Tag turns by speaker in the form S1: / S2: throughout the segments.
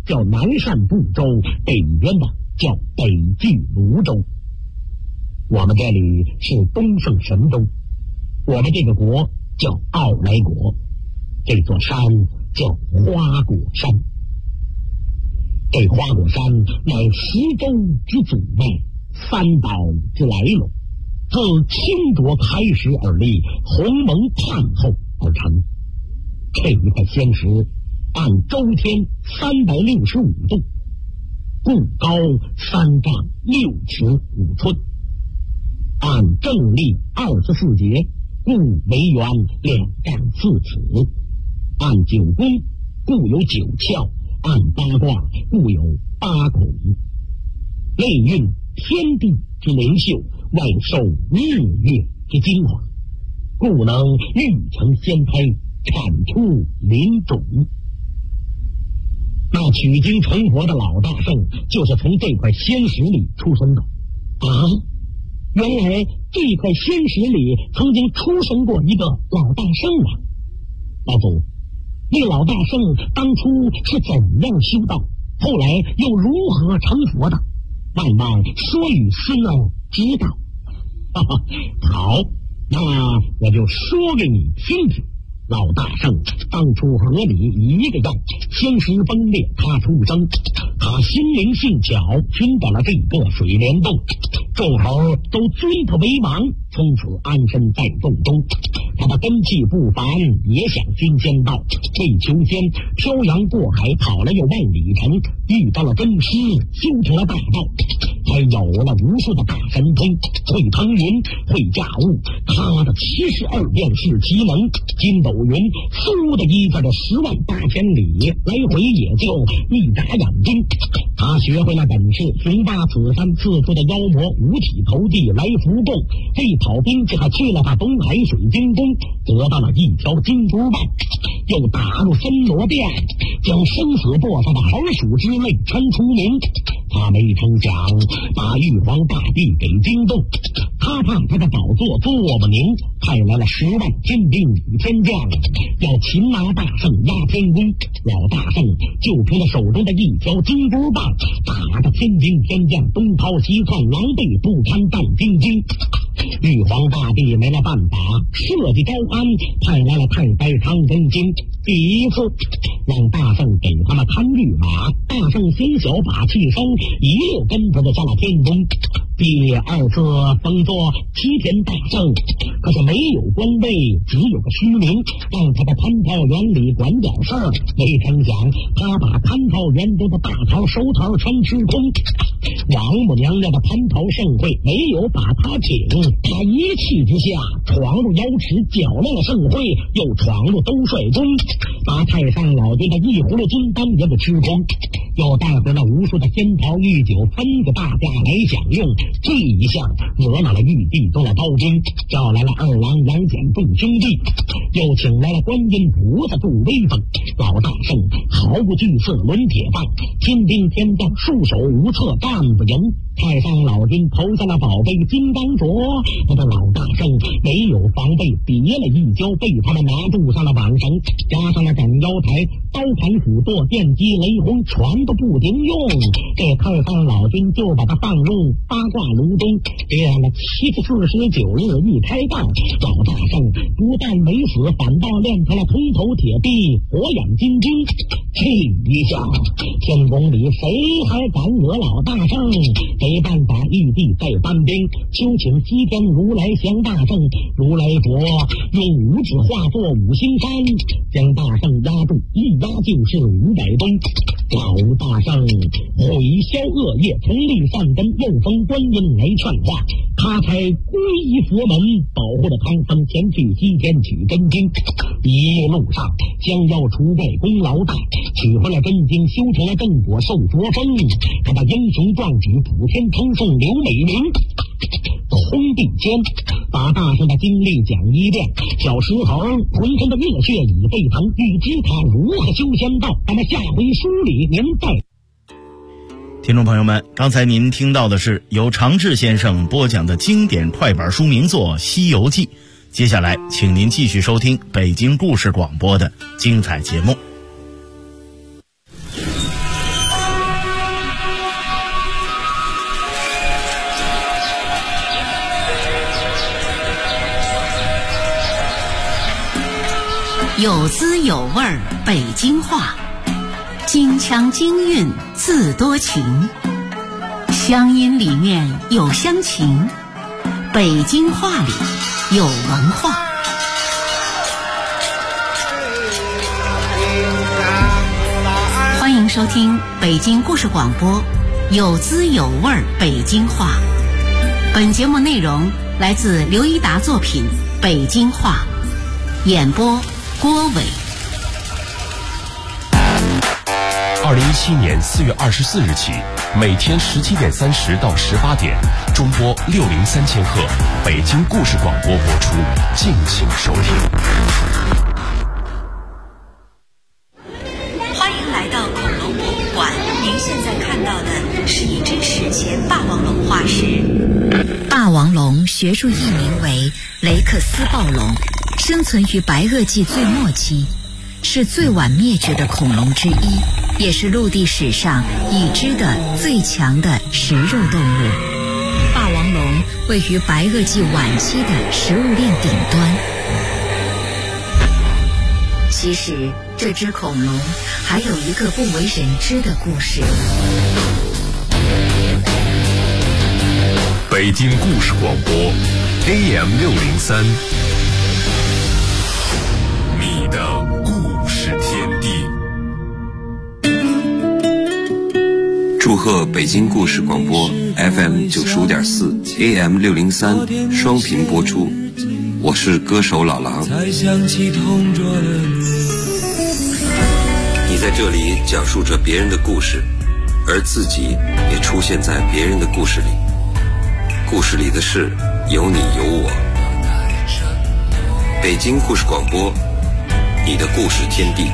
S1: 叫南赡部洲，北边的叫北距泸州。我们这里是东胜神州，我们这个国叫奥莱国，这座山叫花果山。这花果山乃10州之祖位，3岛之来龙，自清浊开始而立，鸿蒙判后而成。这一块仙石按周天365度，故高3丈6尺5寸，按正历24节，故为圆2丈4尺，按9宫，故有9窍，按8卦，故有8孔，内蕴天地之灵秀，外受日月之精华，故能育成仙胎，产出灵种。那取经成佛的老大圣就是从这块仙石里出生的啊！原来这块仙石里曾经出生过一个老大圣啊！老祖，那老大圣当初是怎样修道，后来又如何成佛的？万望说与孙儿知道。哈哈，好，那我就说给你听听。老大圣当初河里一个样，仙石崩裂，他出生，他心灵性巧，寻到了这个水帘洞，众猴都尊他为王，从此安身在洞中。他的根气不凡，也想寻仙道，为求仙漂洋过海，跑了有万里程，遇到了真师，修成了大道，还有了无数的大神通，会腾云，会驾雾，他的72变是奇能，筋斗云嗖的一下这108000里，来回也就一眨眼睛。他学会了本事，雄霸此山，四处的妖魔五体投地来伏供，这跑兵就还去了他东海水晶宫，得到了一条金箍棒，又打入森罗殿，将生死簿上的好鼠之类称出名。他没成想把玉皇大帝给惊动，他怕他的宝座坐不宁，派来了10万天兵与天将，要擒拿大圣压天宫。老大圣就凭着手中的一条金箍棒，打得天兵天将东逃西窜，狼狈不堪，战兢兢。玉皇大帝没了办法，设计招安，派来了太白长真经。第一次让大圣给他们看御马，大圣心小把气生，一溜跟着下了天宫。第二次封作齐天大圣，可是没有官位，只有个虚名，让他在蟠桃园里管点事儿。没成想他把蟠桃园中的大桃手桃全吃空，王母娘娘的蟠桃盛会没有把他请，他一气之下闯入瑶池，搅乱了盛会，又闯入兜率宫，把太上老君的一葫芦金丹也给吃空，又带回了无数的仙桃御酒分给大家来享用。这一项惹恼了玉帝中的刀兵，叫来了二郎杨戬众兄弟，又请来了观音菩萨助威风。老大圣毫不惧色抡铁棒，天兵天将束手无策，战不赢。太上老君投下了宝贝金刚镯，他的老大圣没有防备，跌了一跤，被他们拿住上了绑绳，加上了斩妖台，刀砍斧剁，电击雷轰，全都不停用。这太上老君就把他放入八卦炉中，练了749日一开道，老大圣不但没死，反倒练成了铜头铁臂，火眼金睛。这一下天宫里谁还敢惹老大圣？没办法，玉帝在搬兵，就请西天如来降大圣。如来佛用5指化作5星山，将大圣压住，一压就是500吨。老大圣毁消恶业，从立善根，又封观音来劝化，他才皈依佛门，保护了唐僧前去西天取真经。一路上将要除怪功劳大，取回了真经，修成了正果，受佛封。他把英雄壮举普天称颂刘美名。空地间把大圣的经历讲一遍，小石猴浑身的热血已沸腾，欲知他如何修仙道，咱们下回书里您再。
S2: 听众朋友们，刚才您听到的是由常志先生播讲的经典快板书名作《西游记》，接下来请您继续收听北京故事广播的精彩节目。
S3: 有滋有味儿北京话，京腔京韵字多情，乡音里面有乡情，北京话里有文化。欢迎收听北京故事广播，有滋有味儿北京话。本节目内容来自刘一达作品《北京话》，演播郭伟。
S4: 2017年4月24日起，每天17点30到18点，中波603千赫北京故事广播播出，敬请收听。
S3: 欢迎来到恐龙博物馆，您现在看到的是一只史前霸王龙化石。霸王龙学术译名为雷克斯暴龙，生存于白垩纪最末期，是最晚灭绝的恐龙之一，也是陆地史上已知的最强的食肉动物。霸王龙位于白垩纪晚期的食物链顶端。其实这只恐龙还有一个不为人知的故事。
S4: 北京故事广播 AM603，你的故事天地。
S5: 祝贺北京故事广播 FM95.4 AM603 双频播出，我是歌手老狼。你在这里讲述着别人的故事，而自己也出现在别人的故事里。故事里的事有你有我。北京故事广播，你的故事天地。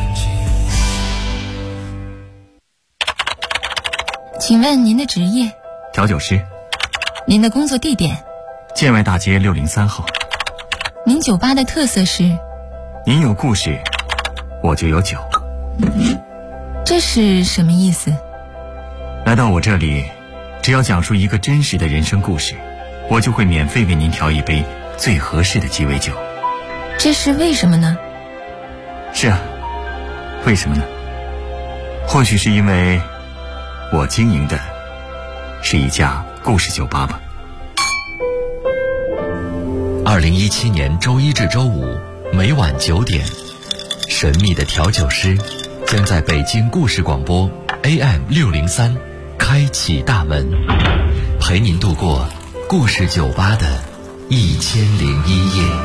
S6: 请问您的职业？
S7: 调酒师。
S6: 您的工作地点？
S7: 建外大街603号。
S6: 您酒吧的特色是？
S7: 您有故事，我就有酒。
S6: 这是什么意思？
S7: 来到我这里，只要讲述一个真实的人生故事，我就会免费为您调一杯最合适的鸡尾酒。
S6: 这是为什么呢？
S7: 是啊，为什么呢？或许是因为我经营的是一家故事酒吧吧。
S8: 2017年周一至周五每晚9点，神秘的调酒师将在北京故事广播 AM603 开启大门，陪您度过故事酒吧的1001夜。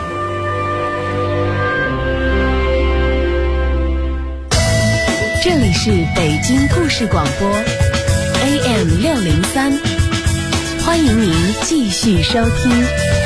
S9: 这里是北京故事广播 AM603，欢迎您继续收听。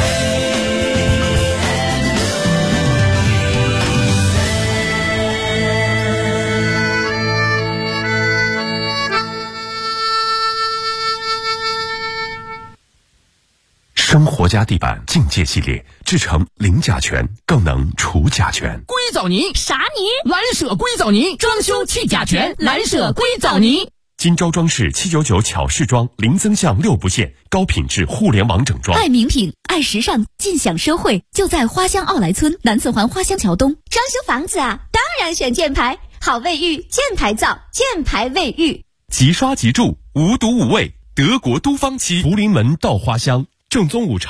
S4: 生活家地板境界系列制成零甲醛，更能除甲醛。
S10: 硅藻泥
S9: 啥泥？
S10: 蓝舍硅藻泥，装修去甲醛，蓝舍硅藻泥。
S4: 金州装饰799巧饰装，零增项6不限，高品质互联网整装。
S9: 爱名品，爱时尚，尽享奢惠，就在花乡奥莱村南四环花乡桥东。装修房子啊，当然选箭牌，好卫浴，箭牌造，箭牌卫浴。
S4: 即刷即住，无毒无味，德国都方漆。福临门到花乡，正宗午茶。